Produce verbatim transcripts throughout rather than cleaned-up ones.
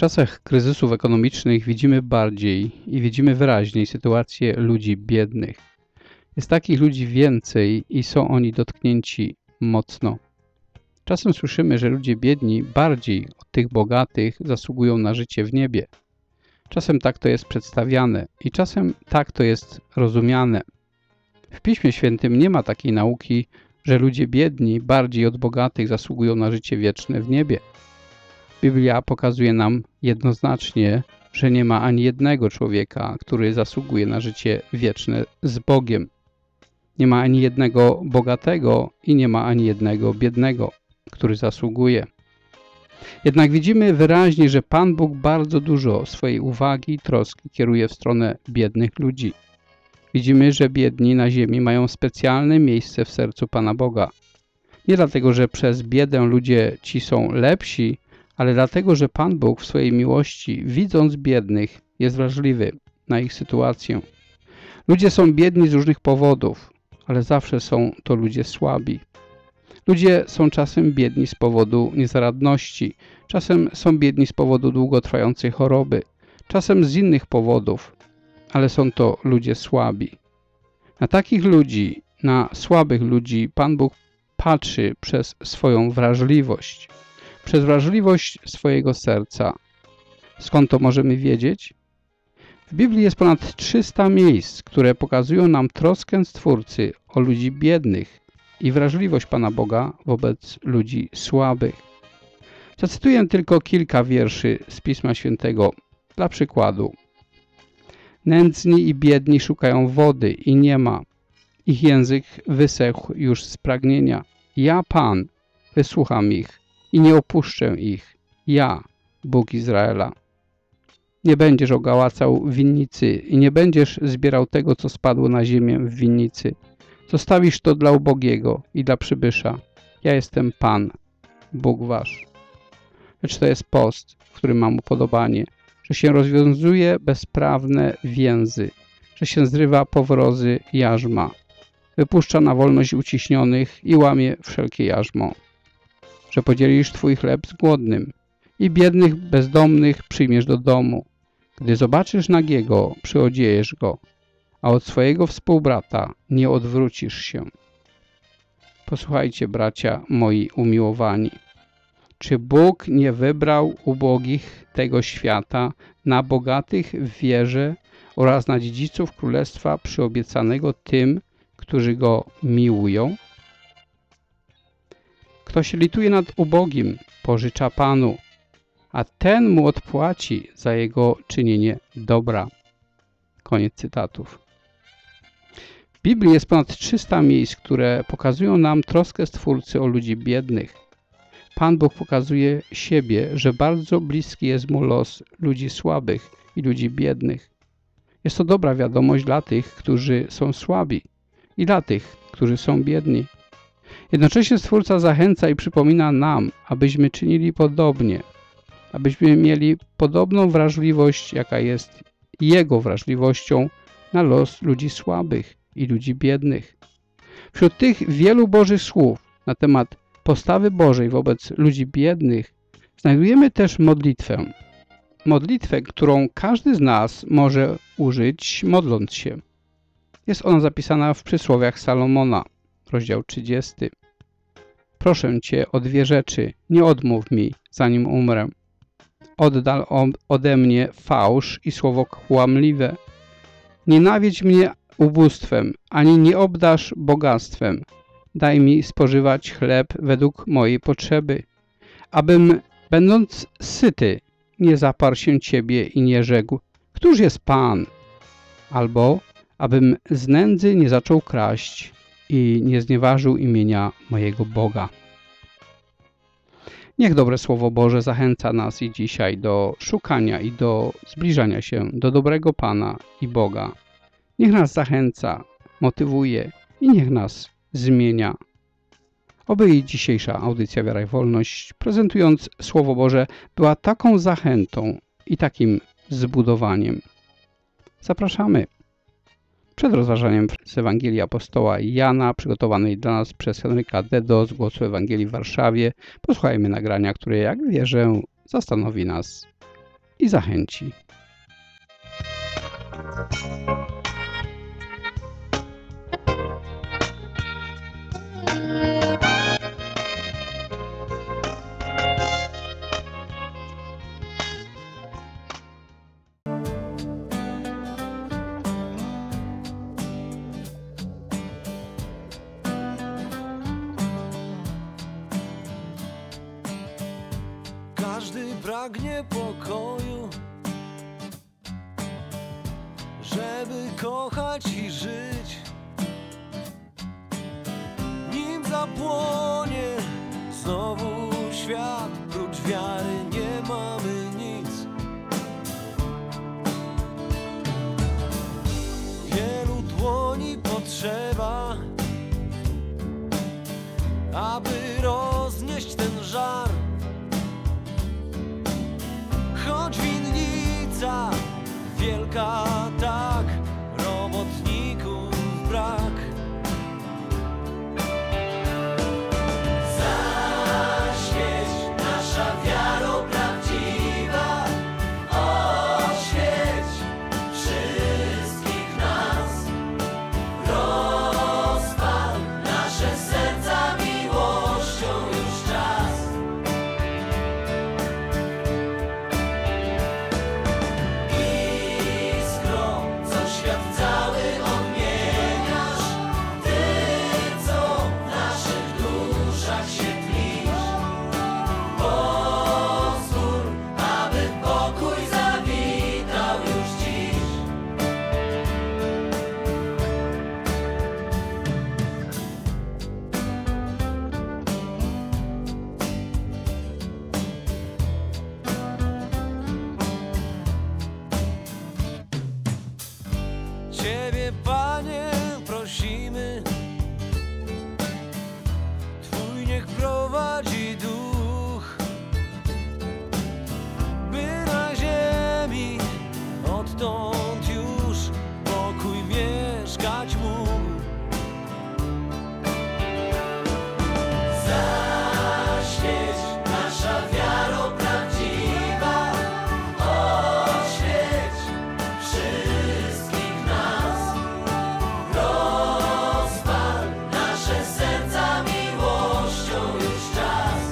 czasach kryzysów ekonomicznych widzimy bardziej i widzimy wyraźniej sytuację ludzi biednych. Jest takich ludzi więcej i są oni dotknięci mocno. Czasem słyszymy, że ludzie biedni bardziej od tych bogatych zasługują na życie w niebie. Czasem tak to jest przedstawiane i czasem tak to jest rozumiane. W Piśmie Świętym nie ma takiej nauki, że ludzie biedni bardziej od bogatych zasługują na życie wieczne w niebie. Biblia pokazuje nam jednoznacznie, że nie ma ani jednego człowieka, który zasługuje na życie wieczne z Bogiem. Nie ma ani jednego bogatego i nie ma ani jednego biednego, który zasługuje. Jednak widzimy wyraźnie, że Pan Bóg bardzo dużo swojej uwagi i troski kieruje w stronę biednych ludzi. Widzimy, że biedni na ziemi mają specjalne miejsce w sercu Pana Boga. Nie dlatego, że przez biedę ludzie ci są lepsi, ale dlatego, że Pan Bóg w swojej miłości, widząc biednych, jest wrażliwy na ich sytuację. Ludzie są biedni z różnych powodów, ale zawsze są to ludzie słabi. Ludzie są czasem biedni z powodu niezaradności, czasem są biedni z powodu długotrwającej choroby, czasem z innych powodów, ale są to ludzie słabi. Na takich ludzi, na słabych ludzi Pan Bóg patrzy przez swoją wrażliwość, przez wrażliwość swojego serca. Skąd to możemy wiedzieć? W Biblii jest ponad trzysta miejsc, które pokazują nam troskę Stwórcy o ludzi biednych i wrażliwość Pana Boga wobec ludzi słabych. Zacytuję tylko kilka wierszy z Pisma Świętego dla przykładu. Nędzni i biedni szukają wody i nie ma. Ich język wysechł już z pragnienia. Ja, Pan, wysłucham ich i nie opuszczę ich. Ja, Bóg Izraela. Nie będziesz ogałacał winnicy i nie będziesz zbierał tego, co spadło na ziemię w winnicy. Zostawisz to dla ubogiego i dla przybysza. Ja jestem Pan, Bóg wasz. Lecz to jest post, w którym mam upodobanie, że się rozwiązuje bezprawne więzy, że się zrywa powrozy jarzma, wypuszcza na wolność uciśnionych i łamie wszelkie jarzmo, że podzielisz Twój chleb z głodnym i biednych, bezdomnych przyjmiesz do domu. Gdy zobaczysz nagiego, przyodziejesz go, a od swojego współbrata nie odwrócisz się. Posłuchajcie, bracia moi umiłowani. Czy Bóg nie wybrał ubogich tego świata na bogatych w wierze oraz na dziedziców królestwa przyobiecanego tym, którzy Go miłują? Kto się lituje nad ubogim, pożycza Panu, a ten mu odpłaci za jego czynienie dobra. Koniec cytatów. W Biblii jest ponad trzysta miejsc, które pokazują nam troskę Stwórcy o ludzi biednych. Pan Bóg pokazuje siebie, że bardzo bliski jest mu los ludzi słabych i ludzi biednych. Jest to dobra wiadomość dla tych, którzy są słabi i dla tych, którzy są biedni. Jednocześnie Stwórca zachęca i przypomina nam, abyśmy czynili podobnie, abyśmy mieli podobną wrażliwość, jaka jest Jego wrażliwością na los ludzi słabych i ludzi biednych. Wśród tych wielu Bożych słów na temat postawy Bożej wobec ludzi biednych znajdujemy też modlitwę. Modlitwę, którą każdy z nas może użyć modląc się. Jest ona zapisana w Przysłowiach Salomona, rozdział trzydziesty. Proszę Cię o dwie rzeczy, nie odmów mi, zanim umrę. Oddal ode mnie fałsz i słowo kłamliwe. Nie nawiedź mnie ubóstwem, ani nie obdarz bogactwem. Daj mi spożywać chleb według mojej potrzeby, abym, będąc syty, nie zaparł się Ciebie i nie rzekł, któż jest Pan? Albo, abym z nędzy nie zaczął kraść i nie znieważył imienia mojego Boga. Niech dobre Słowo Boże zachęca nas i dzisiaj do szukania i do zbliżania się do dobrego Pana i Boga. Niech nas zachęca, motywuje i niech nas zmienia. Oby i dzisiejsza audycja Wiara i Wolność, prezentując Słowo Boże, była taką zachętą i takim zbudowaniem. Zapraszamy. Przed rozważaniem z Ewangelii Apostoła Jana, przygotowanej dla nas przez Henryka Dedo z Głosu Ewangelii w Warszawie, posłuchajmy nagrania, które, jak wierzę, zastanowi nas. i zachęci. Każdy pragnie pokoju, żeby kochać i żyć. Nim zapłonie znowu świat, prócz wiary nie mamy nic. Wielu dłoni potrzeba, aby roznieść ten żar. Choć winnica wielka tak, robotników brak. Zaświeć nasza wiaro prawdziwa, oświeć wszystkich nas. Rozpal nasze serca miłością już czas. Ciebie, Panie, prosimy, Twój niech prowadzi duch, by na ziemi odtąd już pokój mieszkać mógł. Zaświeć nasza wiaro prawdziwa, oświeć wszystkich nas. Rozpal nasze serca miłością już czas.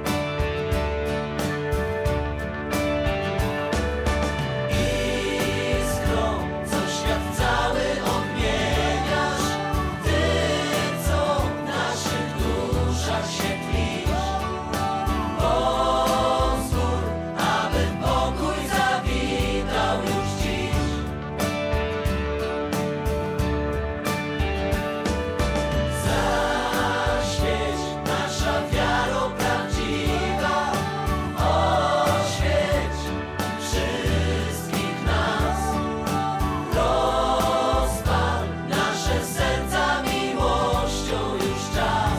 Iskrą, co świat cały odmieniasz, Ty, co w naszych duszach się tlisz. Pozwól, aby pokój zawitał już dziś. Zaświeć nasza wiaro prawdziwa, oświeć wszystkich nas. Rozpal nasze serca miłością już czas.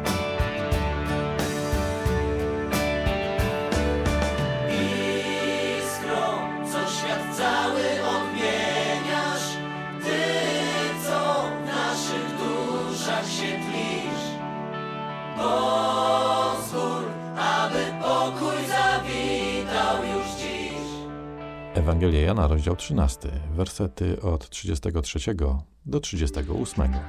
Iskrą, co świat cały odmieniasz, Ty, co w naszych duszach się tlisz. Pozwól, aby pokój zawitał już dziś. Ewangelia Jana, rozdział trzynasty, wersety od trzydziestego trzeciego do trzydziestego ósmego.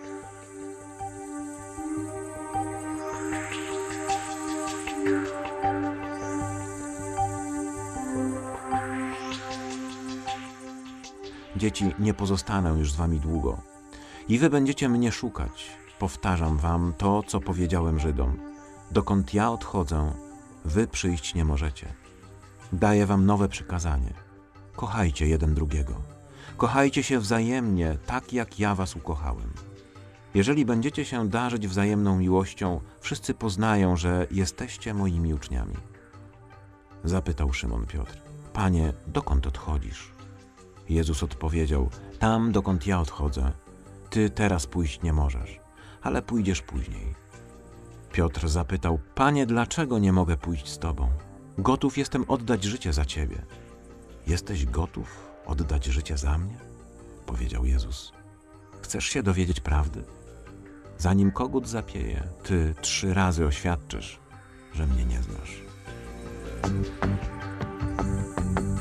Dzieci, nie pozostanę już z wami długo. I wy będziecie mnie szukać. Powtarzam wam to, co powiedziałem Żydom. Dokąd ja odchodzę, wy przyjść nie możecie. Daję wam nowe przykazanie. Kochajcie jeden drugiego. Kochajcie się wzajemnie, tak jak ja was ukochałem. Jeżeli będziecie się darzyć wzajemną miłością, wszyscy poznają, że jesteście moimi uczniami. Zapytał Szymon Piotr: Panie, dokąd odchodzisz? Jezus odpowiedział: Tam, dokąd ja odchodzę, ty teraz pójść nie możesz, ale pójdziesz później. Piotr zapytał: Panie, dlaczego nie mogę pójść z Tobą? Gotów jestem oddać życie za Ciebie. Jesteś gotów oddać życie za mnie? Powiedział Jezus. Chcesz się dowiedzieć prawdy? Zanim kogut zapieje, Ty trzy razy oświadczysz, że mnie nie znasz.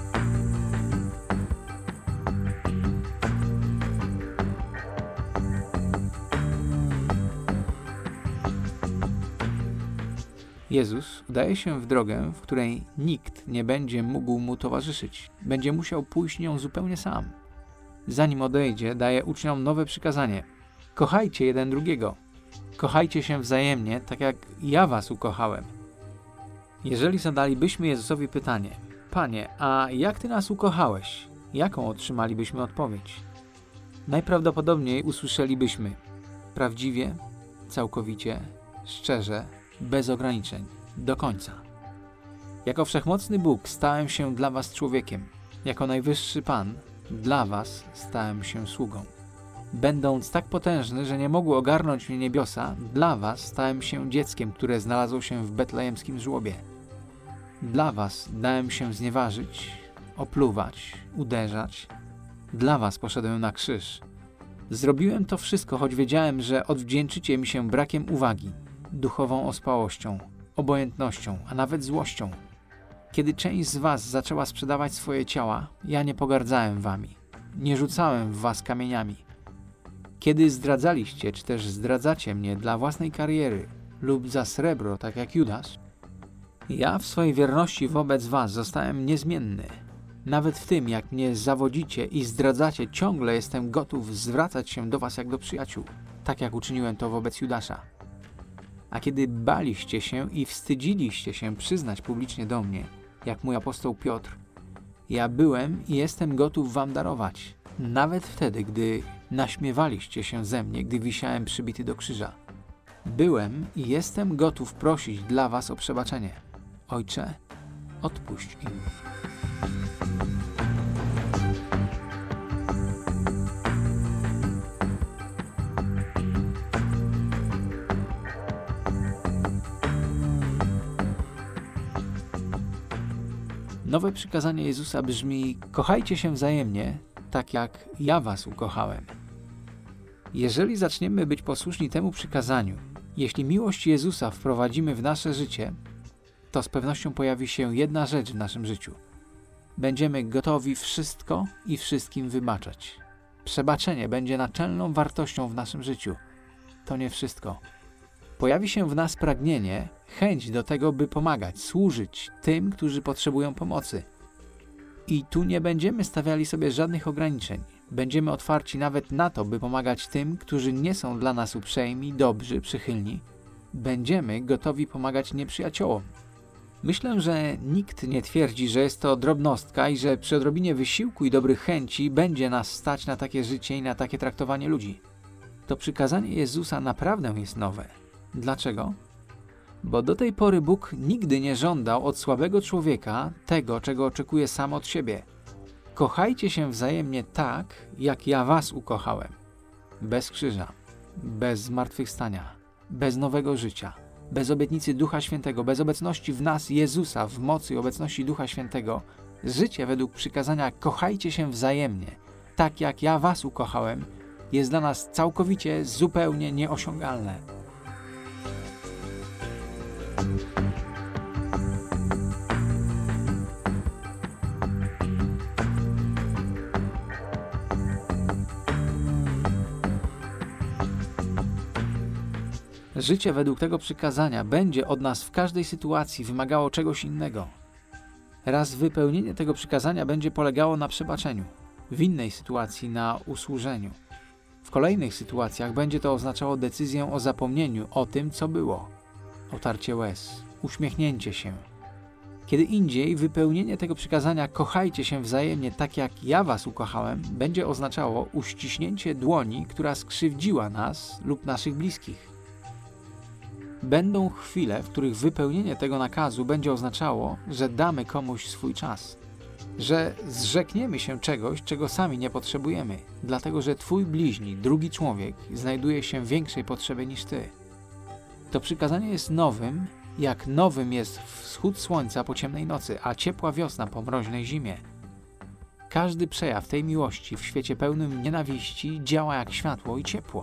Jezus udaje się w drogę, w której nikt nie będzie mógł mu towarzyszyć. Będzie musiał pójść nią zupełnie sam. Zanim odejdzie, daje uczniom nowe przykazanie. Kochajcie jeden drugiego. Kochajcie się wzajemnie, tak jak ja was ukochałem. Jeżeli zadalibyśmy Jezusowi pytanie: Panie, a jak Ty nas ukochałeś? Jaką otrzymalibyśmy odpowiedź? Najprawdopodobniej usłyszelibyśmy: prawdziwie, całkowicie, szczerze, bez ograniczeń, do końca. Jako wszechmocny Bóg stałem się dla was człowiekiem. Jako najwyższy Pan dla was stałem się sługą. Będąc tak potężny, że nie mogły ogarnąć mnie niebiosa, dla was stałem się dzieckiem, które znalazło się w betlejemskim żłobie. Dla was dałem się znieważyć, opluwać, uderzać. Dla was poszedłem na krzyż. Zrobiłem to wszystko, choć wiedziałem, że odwdzięczycie mi się brakiem uwagi, duchową ospałością, obojętnością, a nawet złością. Kiedy część z was zaczęła sprzedawać swoje ciała, ja nie pogardzałem wami. Nie rzucałem w was kamieniami. Kiedy zdradzaliście, czy też zdradzacie mnie dla własnej kariery lub za srebro, tak jak Judasz, ja w swojej wierności wobec was zostałem niezmienny. Nawet w tym, jak mnie zawodzicie i zdradzacie, ciągle jestem gotów zwracać się do was jak do przyjaciół, tak jak uczyniłem to wobec Judasza. A kiedy baliście się i wstydziliście się przyznać publicznie do mnie, jak mój apostoł Piotr, ja byłem i jestem gotów wam darować. Nawet wtedy, gdy naśmiewaliście się ze mnie, gdy wisiałem przybity do krzyża. Byłem i jestem gotów prosić dla was o przebaczenie. Ojcze, odpuść im. Nowe przykazanie Jezusa brzmi: kochajcie się wzajemnie, tak jak ja was ukochałem. Jeżeli zaczniemy być posłuszni temu przykazaniu, jeśli miłość Jezusa wprowadzimy w nasze życie, to z pewnością pojawi się jedna rzecz w naszym życiu. Będziemy gotowi wszystko i wszystkim wybaczać. Przebaczenie będzie naczelną wartością w naszym życiu. To nie wszystko. Pojawi się w nas pragnienie, chęć do tego, by pomagać, służyć tym, którzy potrzebują pomocy. I tu nie będziemy stawiali sobie żadnych ograniczeń. Będziemy otwarci nawet na to, by pomagać tym, którzy nie są dla nas uprzejmi, dobrzy, przychylni. Będziemy gotowi pomagać nieprzyjaciołom. Myślę, że nikt nie twierdzi, że jest to drobnostka i że przy odrobinie wysiłku i dobrych chęci będzie nas stać na takie życie i na takie traktowanie ludzi. To przykazanie Jezusa naprawdę jest nowe. Dlaczego? Bo do tej pory Bóg nigdy nie żądał od słabego człowieka tego, czego oczekuje sam od siebie. Kochajcie się wzajemnie tak, jak ja was ukochałem. Bez krzyża, bez zmartwychwstania, bez nowego życia, bez obietnicy Ducha Świętego, bez obecności w nas Jezusa, w mocy i obecności Ducha Świętego, życie według przykazania kochajcie się wzajemnie, tak jak ja was ukochałem, jest dla nas całkowicie, zupełnie nieosiągalne. Życie według tego przykazania będzie od nas w każdej sytuacji wymagało czegoś innego. Raz wypełnienie tego przykazania będzie polegało na przebaczeniu, w innej sytuacji na usłużeniu. W kolejnych sytuacjach będzie to oznaczało decyzję o zapomnieniu o tym, co było. Otarcie łez, uśmiechnięcie się. Kiedy indziej wypełnienie tego przykazania kochajcie się wzajemnie tak jak ja was ukochałem będzie oznaczało uściśnięcie dłoni, która skrzywdziła nas lub naszych bliskich. Będą chwile, w których wypełnienie tego nakazu będzie oznaczało, że damy komuś swój czas, że zrzekniemy się czegoś, czego sami nie potrzebujemy, dlatego że twój bliźni, drugi człowiek, znajduje się w większej potrzebie niż ty. To przykazanie jest nowym, jak nowym jest wschód słońca po ciemnej nocy, a ciepła wiosna po mroźnej zimie. Każdy przejaw tej miłości w świecie pełnym nienawiści działa jak światło i ciepło.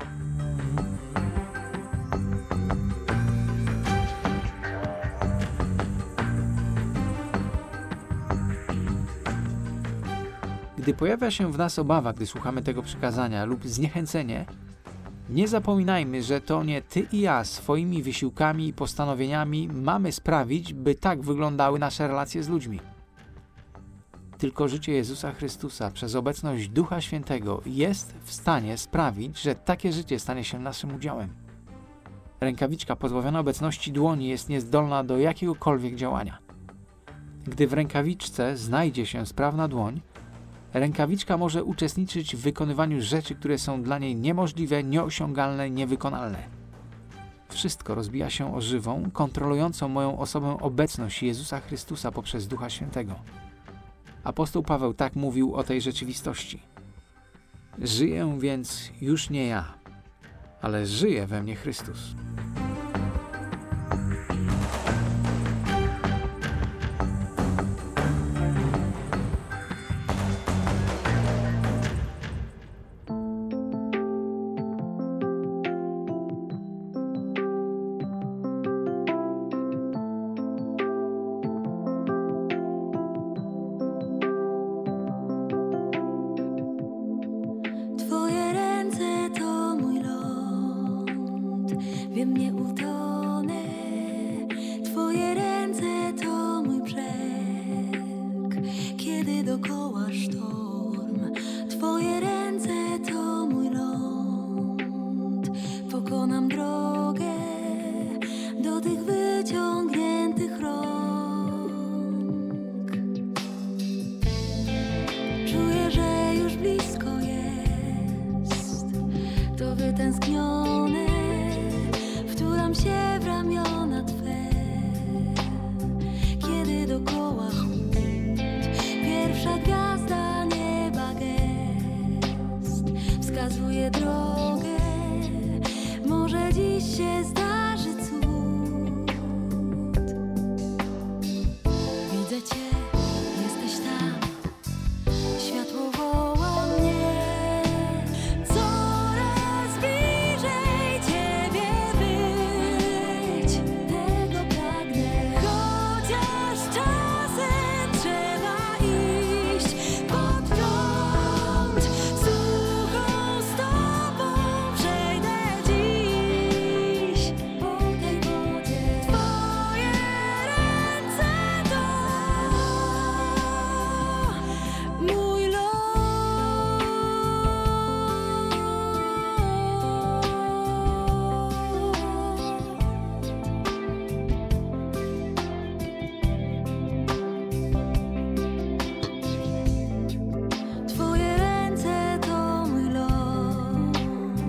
Gdy pojawia się w nas obawa, gdy słuchamy tego przykazania lub zniechęcenie, Nie zapominajmy, że to nie ty i ja swoimi wysiłkami i postanowieniami mamy sprawić, by tak wyglądały nasze relacje z ludźmi. Tylko życie Jezusa Chrystusa przez obecność Ducha Świętego jest w stanie sprawić, że takie życie stanie się naszym udziałem. Rękawiczka pozbawiona obecności dłoni jest niezdolna do jakiegokolwiek działania. Gdy w rękawiczce znajdzie się sprawna dłoń, rękawiczka może uczestniczyć w wykonywaniu rzeczy, które są dla niej niemożliwe, nieosiągalne, niewykonalne. Wszystko rozbija się o żywą, kontrolującą moją osobę obecność Jezusa Chrystusa poprzez Ducha Świętego. Apostoł Paweł tak mówił o tej rzeczywistości. Żyję więc już nie ja, ale żyje we mnie Chrystus. Twoje ręce to mój ląd, wiem nie utonę. Twoje ręce to mój brzeg, kiedy dokoła sztorm. Twoje ręce to mój ląd, pokonam drogę do tych wyciągniętych rąk. Czuję, że już blisko jest to wytęsknione, wtulam się w ramiona Twe, kiedy dokoła chłód. Pierwsza gwiazda nieba gest wskazuje drogę, może dziś się zdarzy cud. Widzę Cię, jesteś tam, światło woła mnie. Coraz bliżej Ciebie być, tego pragnę. Chociaż czasem trzeba iść pod prąd, suchą stopą przejdę dziś po tej wodzie. Twoje ręce to mój ląd. Twoje ręce to mój ląd.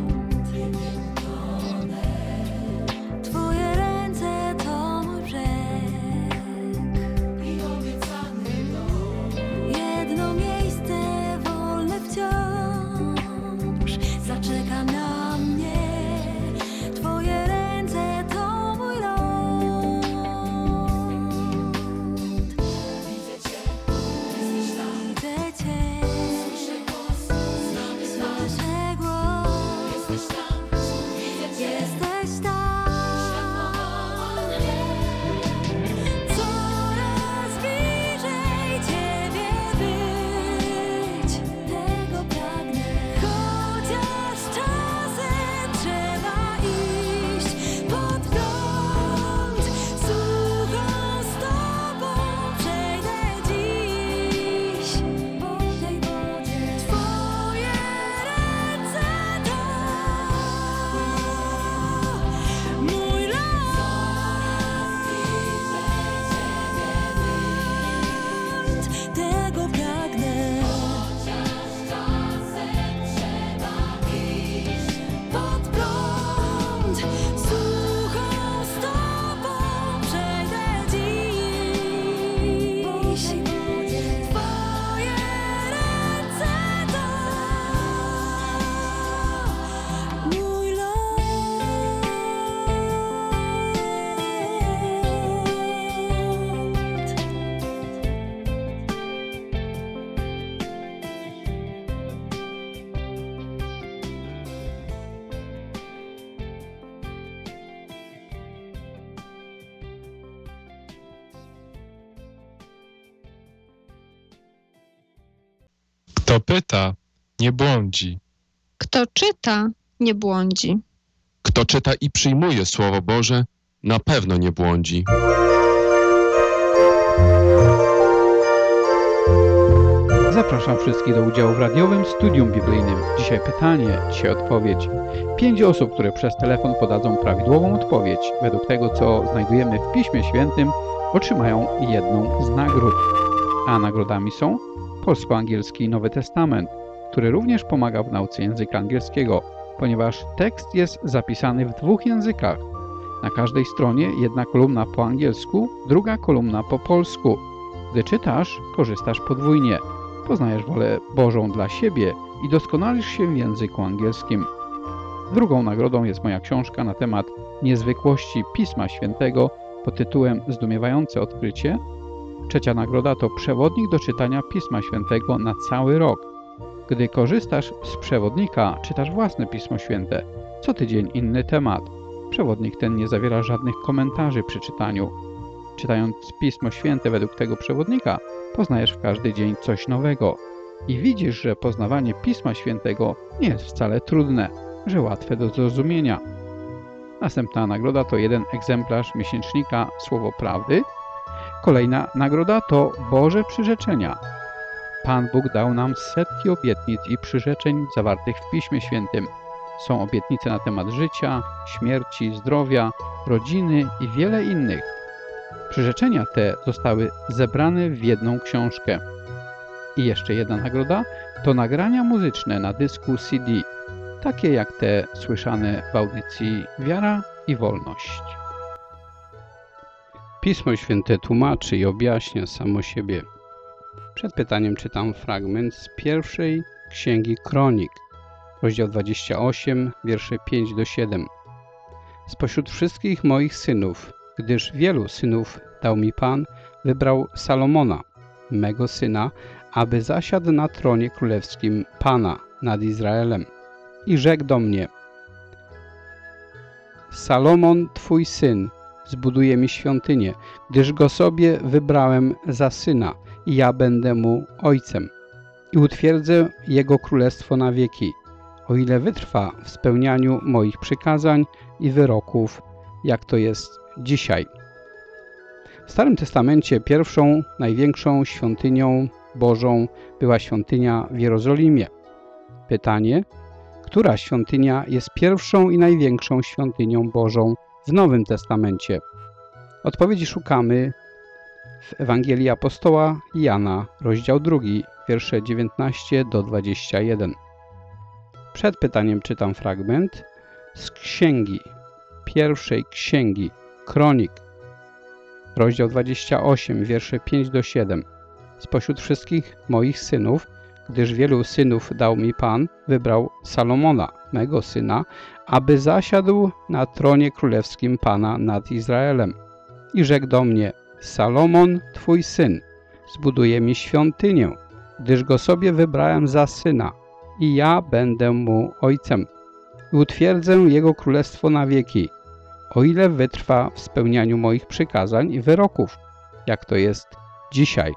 Twoje ręce to mój brzeg i obiecany dom. Jedno miejsce wolne wciąż zaczeka na mnie. Twoje ręce to mój ląd. Widzę Cię, jesteś tam. Widzę Cię, słyszę głos, słyszę głos. Jesteś tam, widzę Cię, jesteś tam. Coraz bliżej Ciebie być, tego pragnę. Chociaż czasem trzeba iść pod prąd, suchą stopą przejdę dziś po tej wodzie. Twoje ręce to mój ląd, tego pragnę. Pod prąd, suchą stopą przejdę dziś po tej wodzie. Twoje ręce to mój Kto pyta, nie błądzi. Kto czyta, nie błądzi. Kto czyta i przyjmuje Słowo Boże, na pewno nie błądzi. Zapraszam wszystkich do udziału w radiowym studium biblijnym. Dzisiaj pytanie, dzisiaj odpowiedź. Pięć osób, które przez telefon podadzą prawidłową odpowiedź według tego, co znajdujemy w Piśmie Świętym, otrzymają jedną z nagród. A nagrodami są polsko-angielski Nowy Testament, który również pomaga w nauce języka angielskiego, ponieważ tekst jest zapisany w dwóch językach. Na każdej stronie jedna kolumna po angielsku, druga kolumna po polsku. Gdy czytasz, korzystasz podwójnie. Poznajesz wolę Bożą dla siebie i doskonalisz się w języku angielskim. Drugą nagrodą jest moja książka na temat niezwykłości Pisma Świętego pod tytułem Zdumiewające odkrycie. Trzecia nagroda to przewodnik do czytania Pisma Świętego na cały rok. Gdy korzystasz z przewodnika, czytasz własne Pismo Święte. Co tydzień inny temat. Przewodnik ten nie zawiera żadnych komentarzy przy czytaniu. Czytając Pismo Święte według tego przewodnika, poznajesz w każdy dzień coś nowego. I widzisz, że poznawanie Pisma Świętego nie jest wcale trudne, że łatwe do zrozumienia. Następna nagroda to jeden egzemplarz miesięcznika Słowo Prawdy. Kolejna nagroda to Boże przyrzeczenia. Pan Bóg dał nam setki obietnic i przyrzeczeń zawartych w Piśmie Świętym. Są obietnice na temat życia, śmierci, zdrowia, rodziny i wiele innych. Przyrzeczenia te zostały zebrane w jedną książkę. I jeszcze jedna nagroda to nagrania muzyczne na dysku C D, takie jak te słyszane w audycji Wiara i Wolność. Pismo Święte tłumaczy i objaśnia samo siebie. Przed pytaniem czytam fragment z pierwszej Księgi Kronik, rozdział dwadzieścia osiem, wiersze pięć do siedem. Spośród wszystkich moich synów, gdyż wielu synów dał mi Pan, wybrał Salomona, mego syna, aby zasiadł na tronie królewskim Pana nad Izraelem. I rzekł do mnie: Salomon, twój syn, zbuduje mi świątynię, gdyż go sobie wybrałem za syna i ja będę mu ojcem. I utwierdzę jego królestwo na wieki, o ile wytrwa w spełnianiu moich przykazań i wyroków, jak to jest dzisiaj. W Starym Testamencie pierwszą, największą świątynią Bożą była świątynia w Jerozolimie. Pytanie, która świątynia jest pierwszą i największą świątynią Bożą w Nowym Testamencie? Odpowiedzi szukamy w Ewangelii Apostoła Jana, rozdział drugi, wiersze dziewiętnaście do dwudziestego pierwszego. Przed pytaniem czytam fragment z księgi, pierwszej księgi Kronik, rozdział dwadzieścia osiem, wiersze pięć do siedem. Spośród wszystkich moich synów, gdyż wielu synów dał mi Pan, wybrał Salomona, mego syna, aby zasiadł na tronie królewskim Pana nad Izraelem. I rzekł do mnie: Salomon, twój syn, zbuduje mi świątynię, gdyż go sobie wybrałem za syna i ja będę mu ojcem. I utwierdzę jego królestwo na wieki, o ile wytrwa w spełnianiu moich przykazań i wyroków, jak to jest dzisiaj.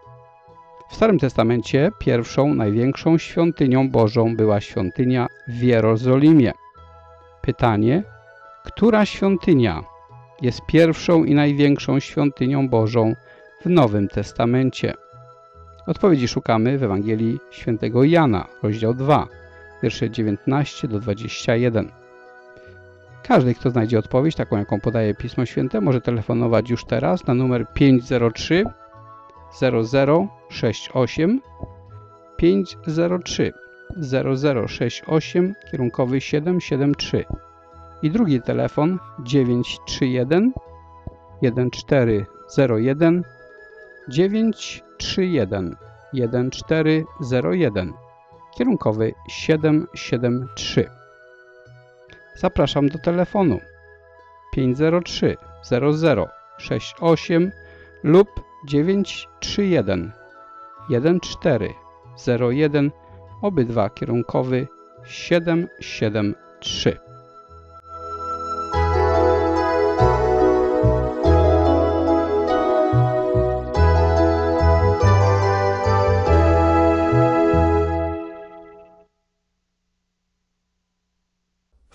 W Starym Testamencie pierwszą, największą świątynią Bożą była świątynia w Jerozolimie. Pytanie, która świątynia jest pierwszą i największą świątynią Bożą w Nowym Testamencie? Odpowiedzi szukamy w Ewangelii Świętego Jana, rozdział dwa, wiersze dziewiętnaście do dwudziestego pierwszego. Każdy, kto znajdzie odpowiedź, taką jaką podaje Pismo Święte, może telefonować już teraz na numer pięć zero trzy zero zero sześć osiem pięć zero trzy zero zero sześć osiem kierunkowy siedem siedem trzy i drugi telefon dziewięć trzy jeden jeden cztery zero jeden dziewięć trzy jeden jeden cztery zero jeden kierunkowy siedem siedem trzy. Zapraszam do telefonu pięć zero trzy zero zero sześć osiem lub dziewięć trzy jeden jeden cztery zero jeden, obydwa kierunkowy siedem siedem trzy.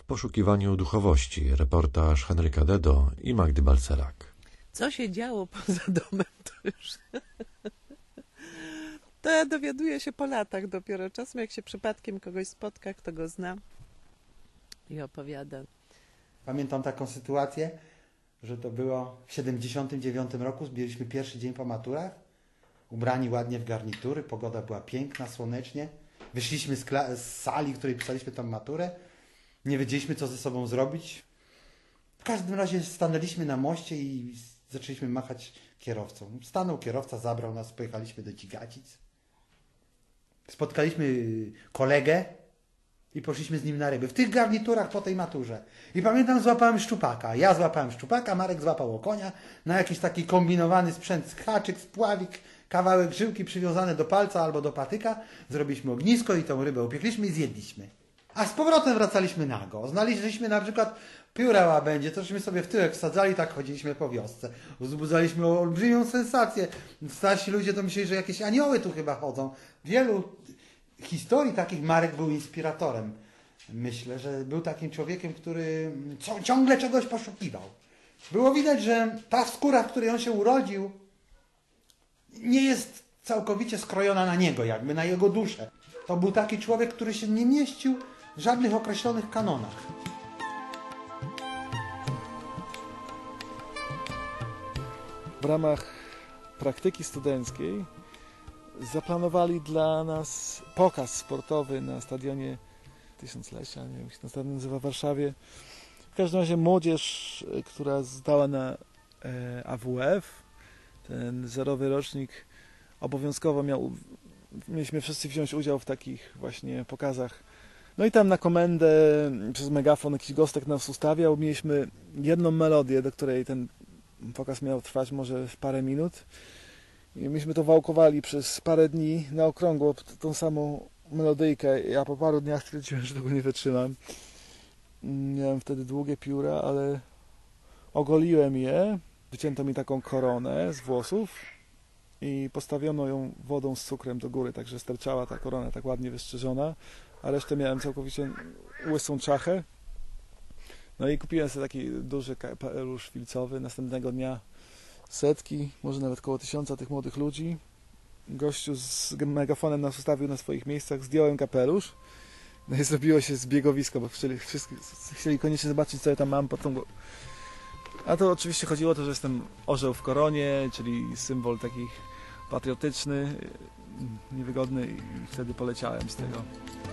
poszukiwaniu duchowości. Reportaż Henryka Dedo i Magdy Balcerak. Co się działo poza domem, to już... To ja dowiaduję się po latach dopiero. Czasem jak się przypadkiem kogoś spotka, kto go zna i opowiada. Pamiętam taką sytuację, że to było w siedemdziesiątym dziewiątym roku, zbiliśmy pierwszy dzień po maturach, ubrani ładnie w garnitury, pogoda była piękna, słonecznie. Wyszliśmy z, z sali, w której pisaliśmy tą maturę, nie wiedzieliśmy, co ze sobą zrobić. W każdym razie stanęliśmy na moście i zaczęliśmy machać kierowcą. Stanął kierowca, zabrał nas, pojechaliśmy do Cigacic. Spotkaliśmy kolegę i poszliśmy z nim na ryby. W tych garniturach po tej maturze. I pamiętam, złapałem szczupaka. Ja złapałem szczupaka, Marek złapał okonia na jakiś taki kombinowany sprzęt, haczyk, spławik, kawałek żyłki przywiązany do palca albo do patyka. Zrobiliśmy ognisko i tą rybę upiekliśmy i zjedliśmy. A z powrotem wracaliśmy nago. Znaleźliśmy na przykład pióra łabędzie, to żeśmy sobie w tyłek wsadzali, tak chodziliśmy po wiosce. Wzbudzaliśmy olbrzymią sensację. Starsi ludzie to myśleli, że jakieś anioły tu chyba chodzą. Wielu historii takich Marek był inspiratorem. Myślę, że był takim człowiekiem, który ciągle czegoś poszukiwał. Było widać, że ta skóra, w której on się urodził, nie jest całkowicie skrojona na niego, jakby na jego duszę. To był taki człowiek, który się nie mieścił w żadnych określonych kanonach. W ramach praktyki studenckiej zaplanowali dla nas pokaz sportowy na stadionie Tysiąclecia, nie wiem jak się ten stadion nazywa, w Warszawie. W każdym razie młodzież, która zdała na A W F, ten zerowy rocznik, obowiązkowo miał, mieliśmy wszyscy wziąć udział w takich właśnie pokazach. No i tam na komendę przez megafon jakiś gostek nas ustawiał. Mieliśmy jedną melodię, do której ten pokaz miał trwać może parę minut. I myśmy to wałkowali przez parę dni na okrągło, tą samą melodyjkę. Ja po paru dniach stwierdziłem, że tego nie wytrzymam. Miałem wtedy długie pióra, ale ogoliłem je. Wycięto mi taką koronę z włosów i postawiono ją wodą z cukrem do góry, także sterczała ta korona tak ładnie wystrzyżona, a resztę miałem całkowicie łysą czachę. No i kupiłem sobie taki duży kapelusz filcowy. Następnego dnia setki, może nawet koło tysiąca tych młodych ludzi. Gościu z megafonem nas ustawił na swoich miejscach, zdjąłem kapelusz. No i zrobiło się zbiegowisko, bo chcieli, wszyscy chcieli koniecznie zobaczyć, co ja tam mam pod tą... A to oczywiście chodziło o to, że jestem orzeł w koronie, czyli symbol taki patriotyczny, niewygodny i wtedy poleciałem z tego.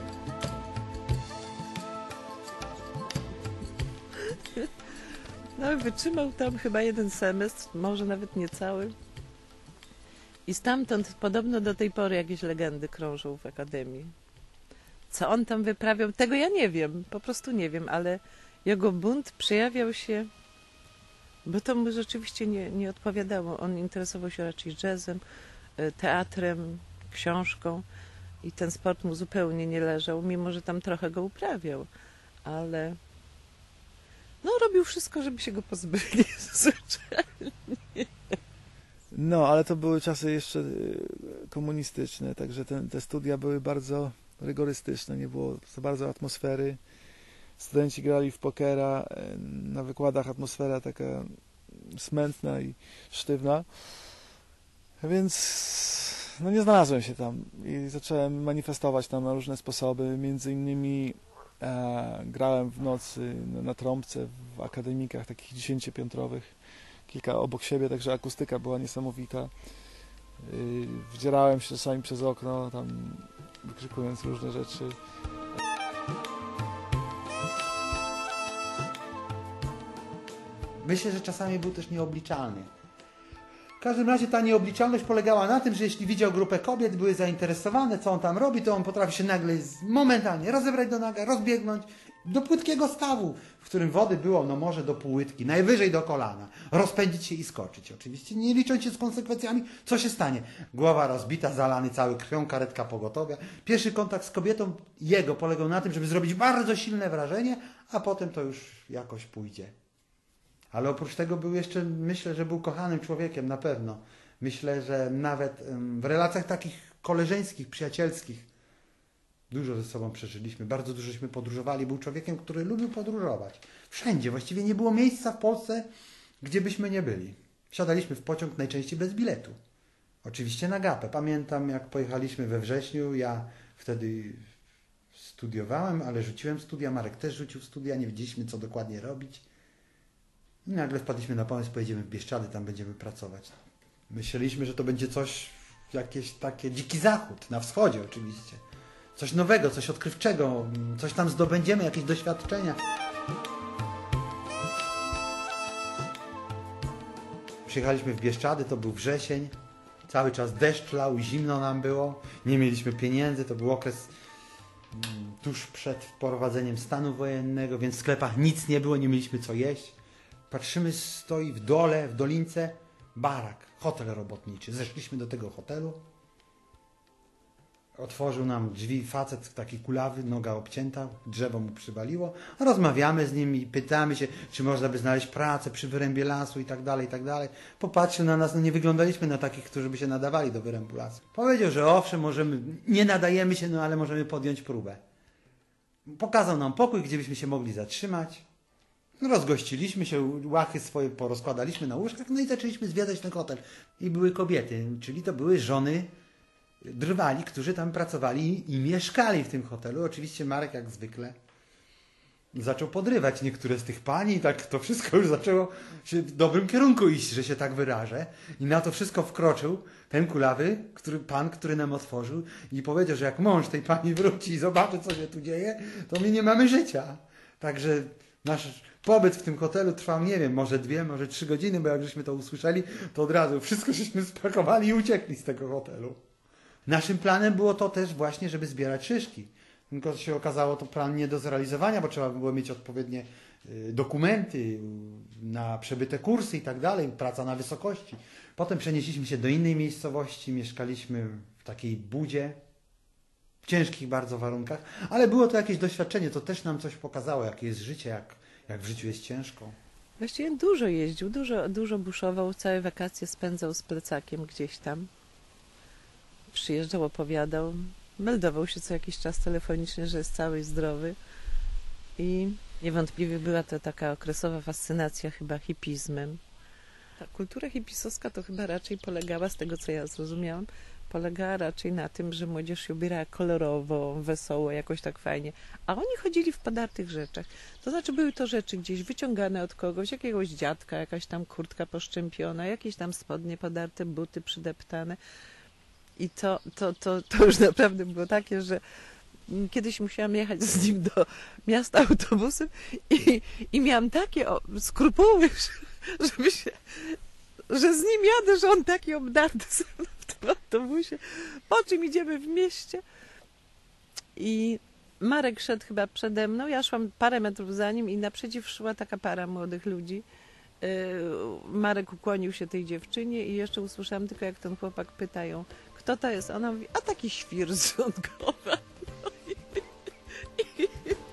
No wytrzymał tam chyba jeden semestr, może nawet niecały. I stamtąd podobno do tej pory jakieś legendy krążą w Akademii. Co on tam wyprawiał, tego ja nie wiem, po prostu nie wiem, ale jego bunt przejawiał się, bo to mu rzeczywiście nie, nie odpowiadało. On interesował się raczej jazzem, teatrem, książką i ten sport mu zupełnie nie leżał, mimo że tam trochę go uprawiał, ale no robił wszystko, żeby się go pozbyli zwyczajnie. No, ale to były czasy jeszcze komunistyczne, także te, te studia były bardzo rygorystyczne, nie było za bardzo atmosfery. Studenci grali w pokera, na wykładach atmosfera taka smętna i sztywna, więc no nie znalazłem się tam i zacząłem manifestować tam na różne sposoby, między innymi e, grałem w nocy na, na trąbce w akademikach takich dziesięciopiętrowych, kilka obok siebie, także akustyka była niesamowita. Yy, wdzierałem się czasami przez okno, tam wykrzykując różne rzeczy. Myślę, że czasami był też nieobliczalny. W każdym razie ta nieobliczalność polegała na tym, że jeśli widział grupę kobiet, były zainteresowane, co on tam robi, to on potrafi się nagle momentalnie rozebrać do naga, rozbiegnąć do płytkiego stawu, w którym wody było no może do półłytki, najwyżej do kolana, rozpędzić się i skoczyć. Oczywiście nie licząc się z konsekwencjami, co się stanie. Głowa rozbita, zalany cały krwią, karetka pogotowia. Pierwszy kontakt z kobietą jego polegał na tym, żeby zrobić bardzo silne wrażenie, a potem to już jakoś pójdzie. Ale oprócz tego był jeszcze, myślę, że był kochanym człowiekiem, na pewno. Myślę, że nawet w relacjach takich koleżeńskich, przyjacielskich Dużo ze sobą przeżyliśmy, bardzo dużośmy podróżowali. Był człowiekiem, który lubił podróżować. Wszędzie, właściwie nie było miejsca w Polsce, gdzie byśmy nie byli. Wsiadaliśmy w pociąg najczęściej bez biletu. Oczywiście na gapę. Pamiętam, jak pojechaliśmy we wrześniu, ja wtedy studiowałem, ale rzuciłem studia, Marek też rzucił studia, nie wiedzieliśmy, co dokładnie robić. I nagle wpadliśmy na pomysł, pojedziemy w Bieszczady, tam będziemy pracować. Myśleliśmy, że to będzie coś, jakieś takie dziki zachód, na wschodzie oczywiście. Coś nowego, coś odkrywczego, coś tam zdobędziemy, jakieś doświadczenia. Przyjechaliśmy w Bieszczady, to był wrzesień, cały czas deszcz lał, zimno nam było, nie mieliśmy pieniędzy, to był okres tuż przed wprowadzeniem stanu wojennego, więc w sklepach nic nie było, nie mieliśmy co jeść. Patrzymy, stoi w dole, w dolince barak, hotel robotniczy. Zeszliśmy do tego hotelu. Otworzył nam drzwi facet taki kulawy, noga obcięta, drzewo mu przywaliło. Rozmawiamy z nim i pytamy się, czy można by znaleźć pracę przy wyrębie lasu i tak dalej, i tak dalej. Popatrzył na nas, no nie wyglądaliśmy na takich, którzy by się nadawali do wyrębu lasu. Powiedział, że owszem, możemy, nie nadajemy się, no ale możemy podjąć próbę. Pokazał nam pokój, gdzie byśmy się mogli zatrzymać. Rozgościliśmy się, łachy swoje porozkładaliśmy na łóżkach, no i zaczęliśmy zwiedzać ten hotel. I były kobiety, czyli to były żony drwali, którzy tam pracowali i mieszkali w tym hotelu. Oczywiście Marek, jak zwykle, zaczął podrywać niektóre z tych pań i tak to wszystko już zaczęło się w dobrym kierunku iść, że się tak wyrażę. I na to wszystko wkroczył ten kulawy, który, pan, który nam otworzył i powiedział, że jak mąż tej pani wróci i zobaczy, co się tu dzieje, to my nie mamy życia. Także nasz pobyt w tym hotelu trwał, nie wiem, może dwie, może trzy godziny, bo jak żeśmy to usłyszeli, to od razu wszystko żeśmy spakowali i uciekli z tego hotelu. Naszym planem było to też właśnie, żeby zbierać szyszki. Tylko się okazało to plan nie do zrealizowania, bo trzeba było mieć odpowiednie dokumenty na przebyte kursy i tak dalej, praca na wysokości. Potem przenieśliśmy się do innej miejscowości, mieszkaliśmy w takiej budzie, w ciężkich bardzo warunkach, ale było to jakieś doświadczenie, to też nam coś pokazało, jakie jest życie, jak, jak w życiu jest ciężko. Właściwie dużo jeździł, dużo, dużo buszował, całe wakacje spędzał z plecakiem gdzieś tam. Przyjeżdżał, opowiadał, meldował się co jakiś czas telefonicznie, że jest cały i zdrowy. I niewątpliwie była to taka okresowa fascynacja chyba hipizmem. Ta kultura hipisowska to chyba raczej polegała, z tego co ja zrozumiałam, polegała raczej na tym, że młodzież się ubierała kolorowo, wesoło, jakoś tak fajnie. A oni chodzili w podartych rzeczach. To znaczy były to rzeczy gdzieś wyciągane od kogoś, jakiegoś dziadka, jakaś tam kurtka poszczępiona, jakieś tam spodnie podarte, buty przydeptane. I to, to, to, to już naprawdę było takie, że kiedyś musiałam jechać z nim do miasta autobusem i, i miałam takie o, skrupuły, żeby się, że z nim jadę, że on taki obdarty w tym autobusie, po czym idziemy w mieście. I Marek szedł chyba przede mną, ja szłam parę metrów za nim i naprzeciw szła taka para młodych ludzi. Marek ukłonił się tej dziewczynie i jeszcze usłyszałam tylko, jak ten chłopak pyta ją, kto to jest? Ona mówi, a taki świr z Rządkowa. No i, i,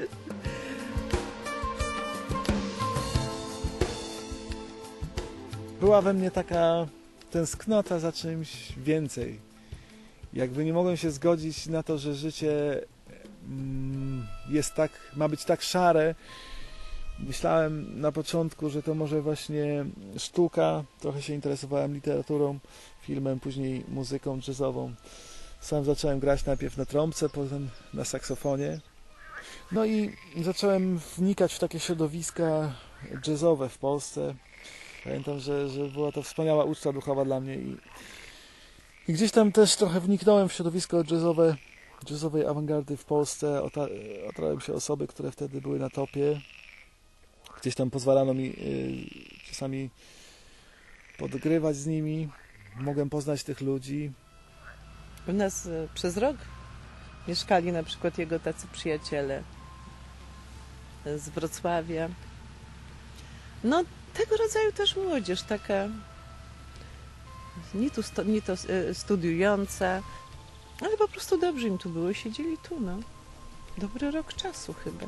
Była we mnie taka tęsknota za czymś więcej. Jakby nie mogłem się zgodzić na to, że życie jest tak, ma być tak szare. Myślałem na początku, że to może właśnie sztuka. Trochę się interesowałem literaturą, filmem, później muzyką jazzową. Sam zacząłem grać najpierw na trąbce, potem na saksofonie. No i zacząłem wnikać w takie środowiska jazzowe w Polsce. Pamiętam, że, że była to wspaniała uczta duchowa dla mnie. I, i gdzieś tam też trochę wniknąłem w środowisko jazzowe, jazzowej awangardy w Polsce. Otarłem się osoby, które wtedy były na topie. Gdzieś tam pozwalano mi y, czasami podgrywać z nimi. Mogłem poznać tych ludzi. U nas y, przez rok mieszkali na przykład jego tacy przyjaciele y, z Wrocławia. No, tego rodzaju też młodzież, taka nie to, sto, nie to y, studiująca, ale po prostu dobrze im tu było. Siedzieli tu, no. Dobry rok czasu chyba.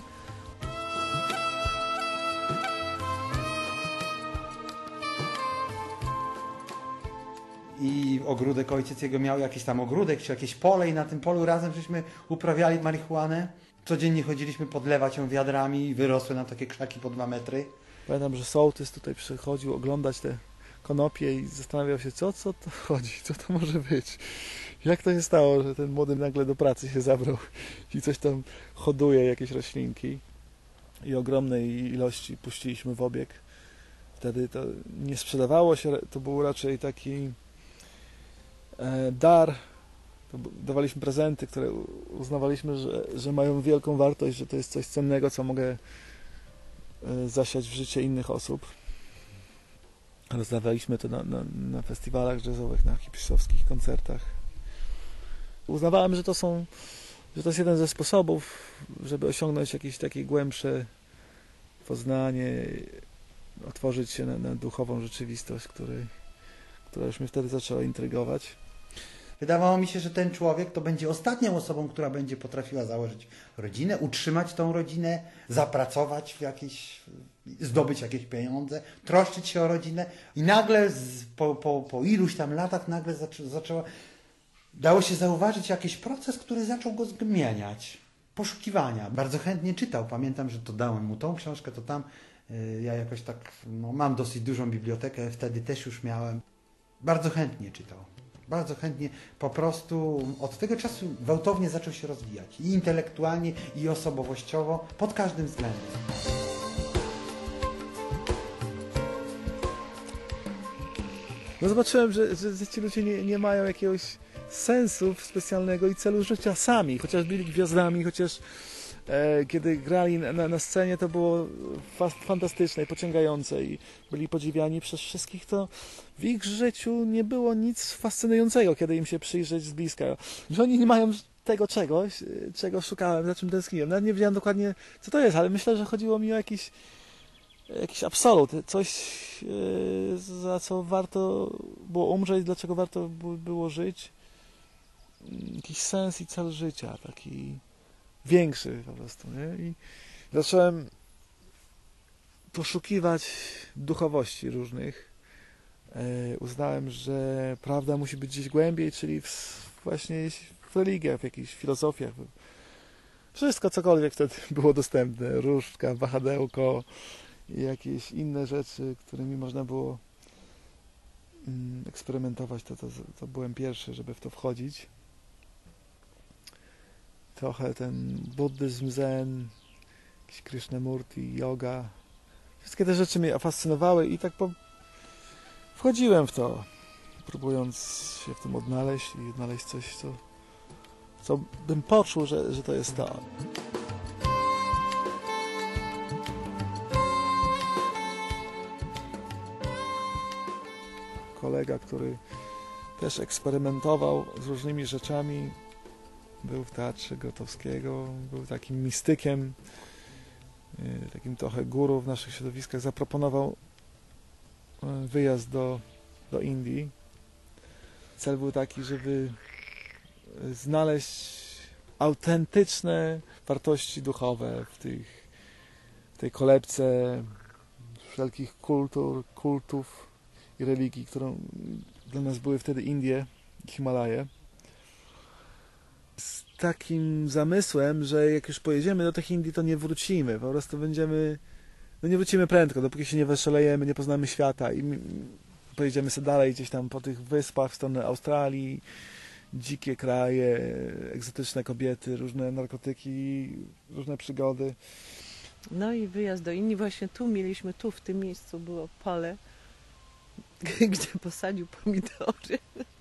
i ogródek, ojciec jego miał jakiś tam ogródek, czy jakieś pole i na tym polu razem żeśmy uprawiali marihuanę. Codziennie chodziliśmy podlewać ją wiadrami i wyrosły nam takie krzaki po dwa metry. Pamiętam, że sołtys tutaj przychodził oglądać te konopie i zastanawiał się, co, co to chodzi, co to może być. Jak to się stało, że ten młody nagle do pracy się zabrał i coś tam hoduje, jakieś roślinki. I ogromnej ilości puściliśmy w obieg. Wtedy to nie sprzedawało się, to był raczej taki e, dar. To dawaliśmy prezenty, które uznawaliśmy, że, że mają wielką wartość, że to jest coś cennego, co mogę e, zasiać w życie innych osób. Rozdawaliśmy to na, na, na festiwalach jazzowych, na hipisowskich koncertach. Uznawałem, że to są, że to jest jeden ze sposobów, żeby osiągnąć jakieś takie głębsze poznanie, otworzyć się na, na duchową rzeczywistość, której, która już mnie wtedy zaczęła intrygować. Wydawało mi się, że ten człowiek to będzie ostatnią osobą, która będzie potrafiła założyć rodzinę, utrzymać tą rodzinę, zapracować w jakieś, zdobyć jakieś pieniądze, troszczyć się o rodzinę i nagle z, po, po, po iluś tam latach nagle zaczę, zaczęło, dało się zauważyć jakiś proces, który zaczął go zmieniać. Poszukiwania. Bardzo chętnie czytał. Pamiętam, że to dałem mu tą książkę, to tam. Ja jakoś tak, no, mam dosyć dużą bibliotekę, wtedy też już miałem. Bardzo chętnie czytał. Bardzo chętnie. Po prostu od tego czasu gwałtownie zaczął się rozwijać. I intelektualnie, i osobowościowo, pod każdym względem. No zobaczyłem, że, że ci ludzie nie, nie mają jakiegoś sensu specjalnego i celu życia sami, chociaż byli gwiazdami, chociaż e, kiedy grali na, na scenie, to było fa fantastyczne i pociągające i byli podziwiani przez wszystkich, to w ich życiu nie było nic fascynującego, kiedy im się przyjrzeć z bliska. Że oni nie mają tego czegoś, czego szukałem, za czym tęskniłem. Nawet nie wiedziałem dokładnie, co to jest, ale myślę, że chodziło mi o jakiś jakiś absolut, coś, yy, za co warto było umrzeć, dlaczego warto było żyć. Jakiś sens i cel życia, taki większy po prostu, nie? I zacząłem poszukiwać duchowości różnych. Yy, uznałem, że prawda musi być gdzieś głębiej, czyli w, właśnie w religiach, w jakichś filozofiach. Wszystko, cokolwiek wtedy było dostępne. Różdżka, wahadełko i jakieś inne rzeczy, którymi można było mm, eksperymentować, to, to, to byłem pierwszy, żeby w to wchodzić. Trochę ten buddyzm, zen, jakiś Krishnamurti, yoga. Wszystkie te rzeczy mnie fascynowały i tak po... wchodziłem w to, próbując się w tym odnaleźć i odnaleźć coś, co, co bym poczuł, że, że to jest to. Kolega, który też eksperymentował z różnymi rzeczami, był w Teatrze Grotowskiego, był takim mistykiem, takim trochę guru w naszych środowiskach, zaproponował wyjazd do, do Indii. Cel był taki, żeby znaleźć autentyczne wartości duchowe w, tych, w tej kolebce wszelkich kultur, kultów i religii, którą dla nas były wtedy Indie i Himalaje. Z takim zamysłem, że jak już pojedziemy do tych Indii, to nie wrócimy. Po prostu będziemy... No nie wrócimy prędko, dopóki się nie wyszalejemy, nie poznamy świata i pojedziemy sobie dalej gdzieś tam po tych wyspach w stronę Australii, dzikie kraje, egzotyczne kobiety, różne narkotyki, różne przygody. No i wyjazd do Indii. Właśnie tu mieliśmy, tu w tym miejscu było pole, gdzie posadził pomidory.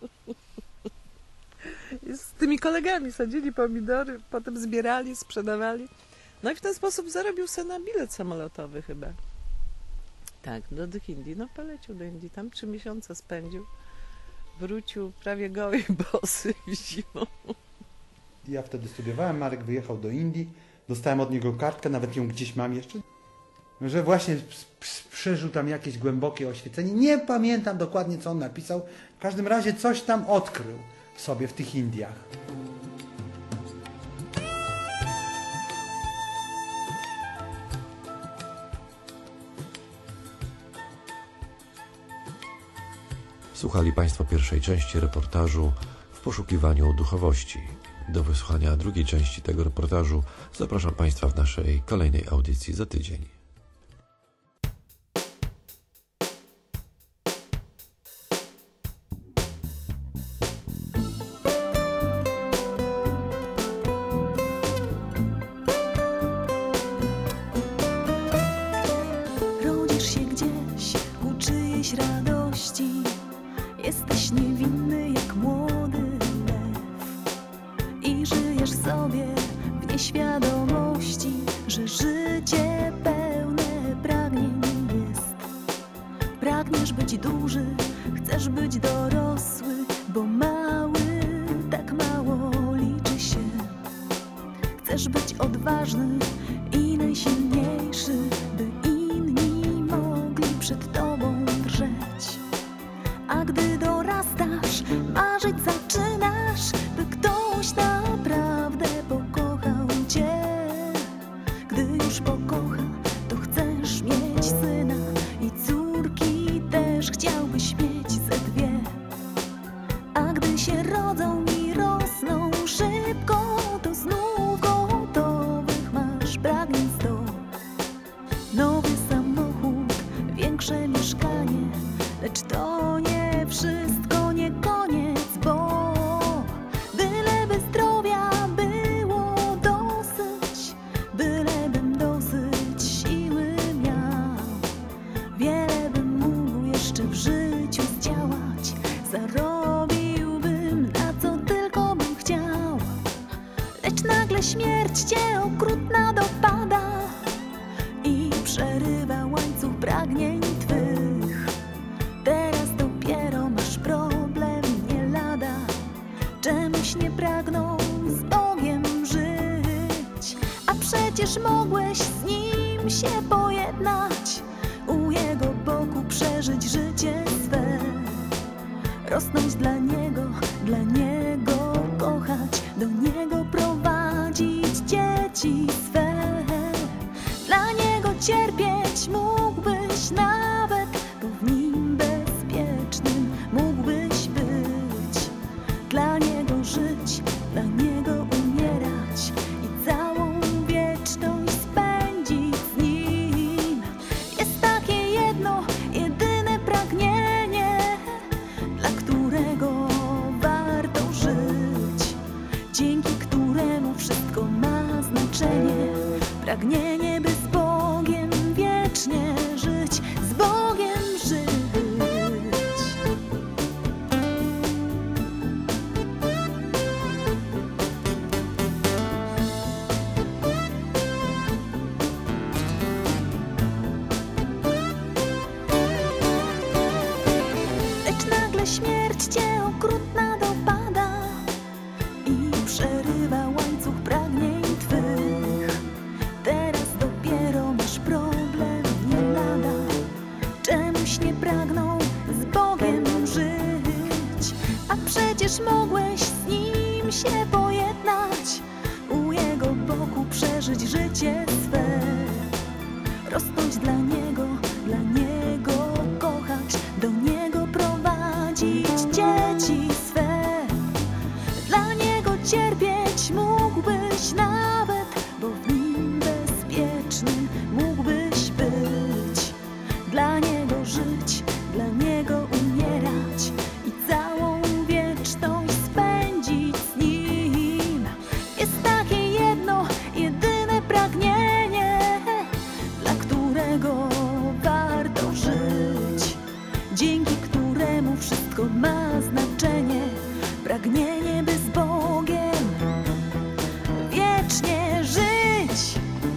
I z tymi kolegami sadzili pomidory, potem zbierali, sprzedawali. No i w ten sposób zarobił sobie na bilet samolotowy chyba. Tak, do tych Indii. No polecił do Indii, tam trzy miesiące spędził. Wrócił prawie goły i bosy zimą. Ja wtedy studiowałem, Marek wyjechał do Indii, dostałem od niego kartkę, nawet ją gdzieś mam jeszcze, że właśnie przeżył tam jakieś głębokie oświecenie. Nie pamiętam dokładnie, co on napisał. W każdym razie coś tam odkrył w sobie w tych Indiach. Słuchali Państwo pierwszej części reportażu W poszukiwaniu duchowości. Do wysłuchania drugiej części tego reportażu zapraszam Państwa w naszej kolejnej audycji za tydzień. Rodzisz się gdzieś ku czyjejś radości. Jesteś niewinny jak młody lew i żyjesz sobie w nieświadomości, że życie pełne pragnień jest. Pragniesz być duży, chcesz być dorosły, bo mały tak mało liczy się. Chcesz być odważny i najsilniejszy, by inni mogli przed tobą drżeć. A gdy dorastasz, marzyć zaczynasz, by ktoś naprawdę pokochał cię. Gdy już pokocha, to chcesz mieć syna i córki też chciałbyś mieć ze dwie. A gdy się rodzą i rosną szybko, to znów gotowych masz pragnień sto. Nowy samochód, większe mieszkanie, lecz to nie wszystko, nie koniec, bo byleby zdrowia było dosyć, bylebym dosyć siły miał, wiele bym mógł jeszcze w życiu zdziałać, zarobiłbym na co tylko bym chciał. Lecz nagle śmierć cię okrutna dopada i przerywa łańcuch pragnień twych. Teraz dopiero masz problem, nie lada. Czemuś nie pragnął z Bogiem żyć, a przecież mogłeś z Nim się pojednać, u Jego boku przeżyć życie swe. Rosnąć dla Niego, dla Niego kochać, do Niego prowadzić dzieci swe. Dla Niego cierpieć mógłbyś nawet, bo w Nim bezpiecznym mógłbyś być. Dla Niego żyć, dla Niego umierać i całą wieczność spędzić z Nim. Jest takie jedno, jedyne pragnienie, dla którego warto żyć, dzięki któremu wszystko ma znaczenie. Pragnienie, by z Bogiem wiecznie żyć, z Bogiem żyć. Lecz nagle śmierć cię okrutna dopada i przerywa łańcuch pragnień twych. Teraz dopiero masz problem, nie lada. Czemuś nie pragnął z Bogiem żyć, a przecież mogłeś z Nim się pojednać, u Jego boku przeżyć życie swe. Rosnąć dla Niego, dla Niego kochać, do Niego prowadzić dzieci swe. Dla Niego cierpieć mógłbyś nawet, bo w Nim bezpiecznym mógłbyś być. Dla Niego żyć, dla Niego umierać i całą wieczność spędzić z Nim. Jest takie jedno, jedyne pragnienie, dla którego warto żyć, dzięki któremu wszystko ma znaczenie. Pragnienie, by z Bogiem wiecznie żyć.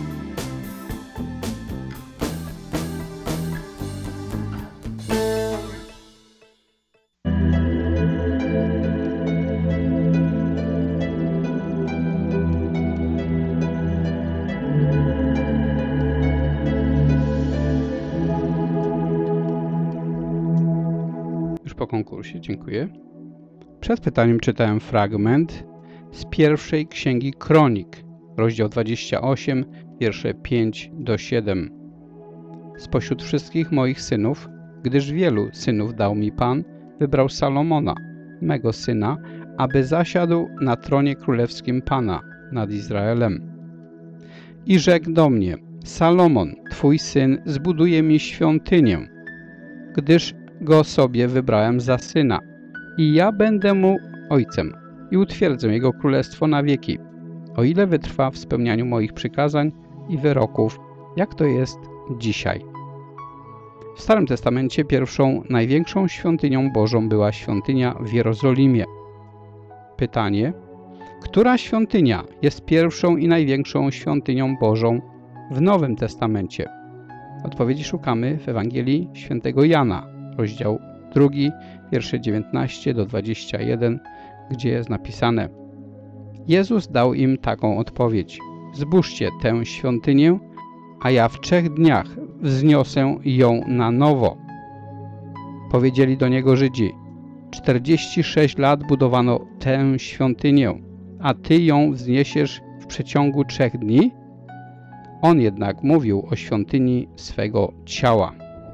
Już po konkursie, dziękuję. Przed pytaniem czytałem fragment z pierwszej księgi Kronik, rozdział dwudziesty ósmy, wiersze pięć do siedem. Spośród wszystkich moich synów, gdyż wielu synów dał mi Pan, wybrał Salomona, mego syna, aby zasiadł na tronie królewskim Pana nad Izraelem. I rzekł do mnie: Salomon, twój syn, zbuduje mi świątynię, gdyż go sobie wybrałem za syna. I ja będę mu ojcem i utwierdzę jego królestwo na wieki, o ile wytrwa w spełnianiu moich przykazań i wyroków, jak to jest dzisiaj. W Starym Testamencie pierwszą, największą świątynią Bożą była świątynia w Jerozolimie. Pytanie: która świątynia jest pierwszą i największą świątynią Bożą w Nowym Testamencie? Odpowiedzi szukamy w Ewangelii Świętego Jana, rozdział drugi, wiersze dziewiętnaście do dwudziestego pierwszego, gdzie jest napisane: Jezus dał im taką odpowiedź: zbóżcie tę świątynię, a ja w trzech dniach wzniosę ją na nowo. Powiedzieli do niego Żydzi: czterdzieści sześć lat budowano tę świątynię, a ty ją wzniesiesz w przeciągu trzech dni? On jednak mówił o świątyni swego ciała.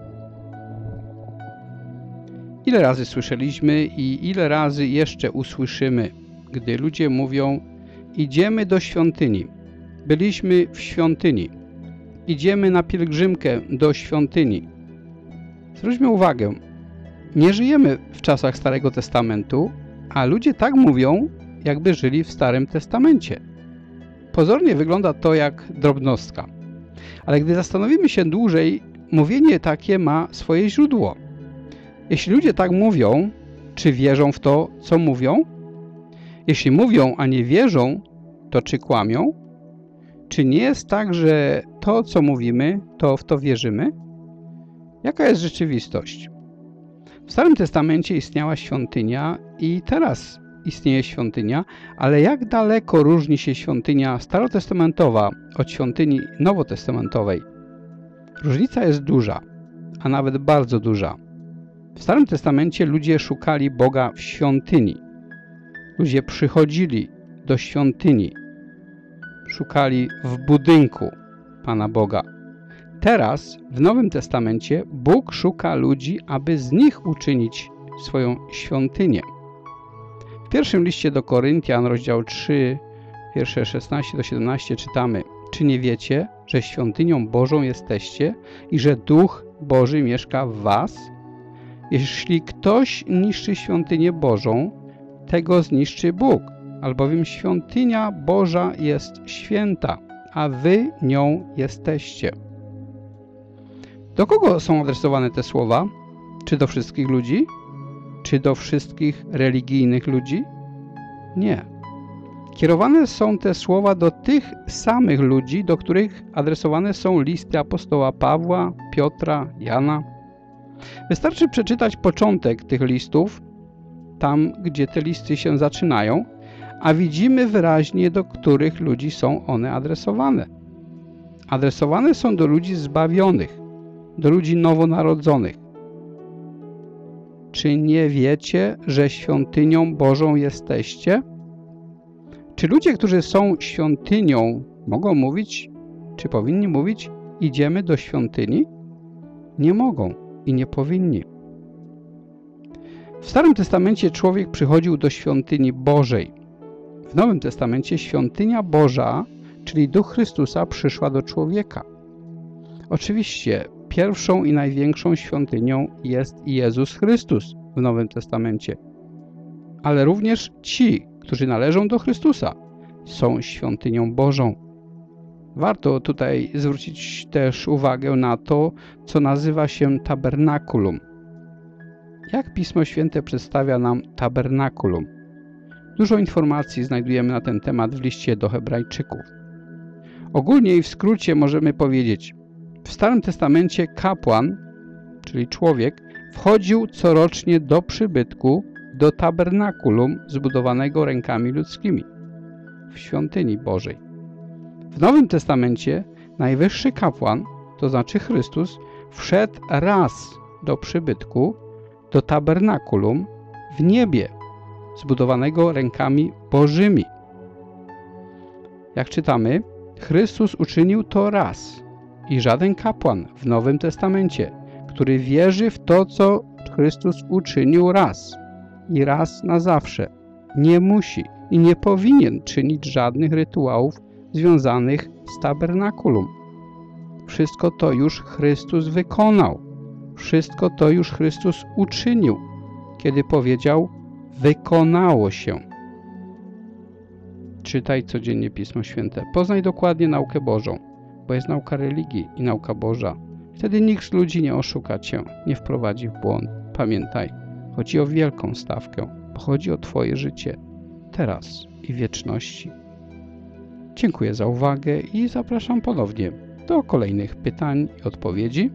Ile razy słyszeliśmy i ile razy jeszcze usłyszymy, gdy ludzie mówią: idziemy do świątyni, byliśmy w świątyni, idziemy na pielgrzymkę do świątyni. Zwróćmy uwagę, nie żyjemy w czasach Starego Testamentu, a ludzie tak mówią, jakby żyli w Starym Testamencie. Pozornie wygląda to jak drobnostka, ale gdy zastanowimy się dłużej, mówienie takie ma swoje źródło. Jeśli ludzie tak mówią, czy wierzą w to, co mówią? Jeśli mówią, a nie wierzą, to czy kłamią? Czy nie jest tak, że to, co mówimy, to w to wierzymy? Jaka jest rzeczywistość? W Starym Testamencie istniała świątynia i teraz istnieje świątynia, ale jak daleko różni się świątynia starotestamentowa od świątyni nowotestamentowej? Różnica jest duża, a nawet bardzo duża. W Starym Testamencie ludzie szukali Boga w świątyni. Ludzie przychodzili do świątyni. Szukali w budynku Pana Boga. Teraz, w Nowym Testamencie, Bóg szuka ludzi, aby z nich uczynić swoją świątynię. W pierwszym liście do Koryntian, rozdział trzy, wiersze szesnaście do siedemnastu czytamy: czy nie wiecie, że świątynią Bożą jesteście i że Duch Boży mieszka w was? Jeśli ktoś niszczy świątynię Bożą, tego zniszczy Bóg, albowiem świątynia Boża jest święta, a wy nią jesteście. Do kogo są adresowane te słowa? Czy do wszystkich ludzi? Czy do wszystkich religijnych ludzi? Nie. Kierowane są te słowa do tych samych ludzi, do których adresowane są listy apostoła Pawła, Piotra, Jana. Wystarczy przeczytać początek tych listów, tam gdzie te listy się zaczynają, a widzimy wyraźnie, do których ludzi są one adresowane. Adresowane są do ludzi zbawionych, do ludzi nowonarodzonych. Czy nie wiecie, że świątynią Bożą jesteście? Czy ludzie, którzy są świątynią, mogą mówić, czy powinni mówić: idziemy do świątyni? Nie mogą i nie powinni. W Starym Testamencie człowiek przychodził do świątyni Bożej. W Nowym Testamencie świątynia Boża, czyli Duch Chrystusa, przyszła do człowieka. Oczywiście pierwszą i największą świątynią jest Jezus Chrystus w Nowym Testamencie. Ale również ci, którzy należą do Chrystusa, są świątynią Bożą. Warto tutaj zwrócić też uwagę na to, co nazywa się tabernakulum. Jak Pismo Święte przedstawia nam tabernakulum? Dużo informacji znajdujemy na ten temat w liście do Hebrajczyków. Ogólnie i w skrócie możemy powiedzieć: w Starym Testamencie kapłan, czyli człowiek, wchodził corocznie do przybytku, do tabernakulum zbudowanego rękami ludzkimi, w świątyni Bożej. W Nowym Testamencie najwyższy kapłan, to znaczy Chrystus, wszedł raz do przybytku, do tabernakulum w niebie, zbudowanego rękami Bożymi. Jak czytamy, Chrystus uczynił to raz i żaden kapłan w Nowym Testamencie, który wierzy w to, co Chrystus uczynił raz i raz na zawsze. Nie musi i nie powinien czynić żadnych rytuałów związanych z tabernakulum. Wszystko to już Chrystus wykonał. Wszystko to już Chrystus uczynił, kiedy powiedział: wykonało się. Czytaj codziennie Pismo Święte. Poznaj dokładnie naukę Bożą, bo jest nauka religii i nauka Boża. Wtedy nikt z ludzi nie oszuka cię, nie wprowadzi w błąd. Pamiętaj, chodzi o wielką stawkę, bo chodzi o twoje życie, teraz i w wieczności. Dziękuję za uwagę i zapraszam ponownie do kolejnych pytań i odpowiedzi.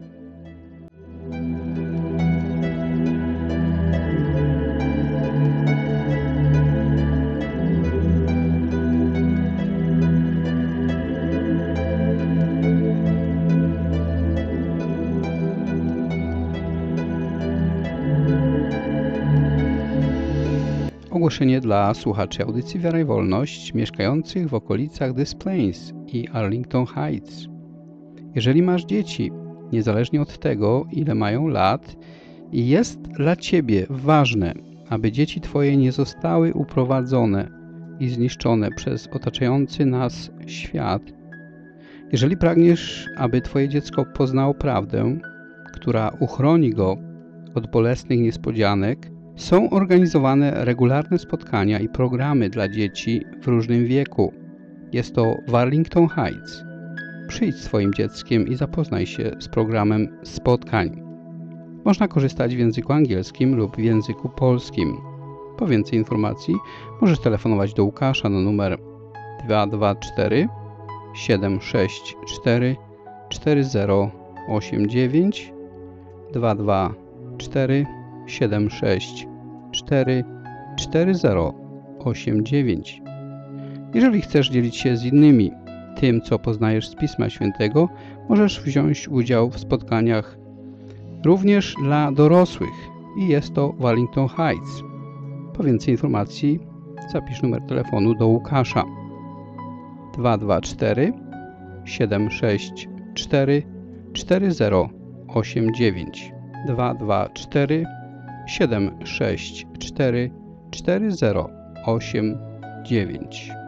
Ogłoszenie dla słuchaczy audycji Wiara i Wolność mieszkających w okolicach Des Plaines i Arlington Heights. Jeżeli masz dzieci, niezależnie od tego, ile mają lat, jest dla Ciebie ważne, aby dzieci Twoje nie zostały uprowadzone i zniszczone przez otaczający nas świat. Jeżeli pragniesz, aby Twoje dziecko poznało prawdę, która uchroni go od bolesnych niespodzianek, są organizowane regularne spotkania i programy dla dzieci w różnym wieku. Jest to w Arlington Heights. Przyjdź z swoim dzieckiem i zapoznaj się z programem spotkań. Można korzystać w języku angielskim lub w języku polskim. Po więcej informacji możesz telefonować do Łukasza na numer dwa dwa cztery siedem sześć cztery cztery zero osiem dziewięć dwa dwa cztery siedem sześć cztery cztery zero osiem dziewięć. Jeżeli chcesz dzielić się z innymi tym, co poznajesz z Pisma Świętego, możesz wziąć udział w spotkaniach również dla dorosłych i jest to w Arlington Heights. Po więcej informacji zapisz numer telefonu do Łukasza dwa dwa cztery siedem sześć cztery cztery zero osiem dziewięć dwa dwa cztery siedem sześć cztery cztery zero osiem dziewięć.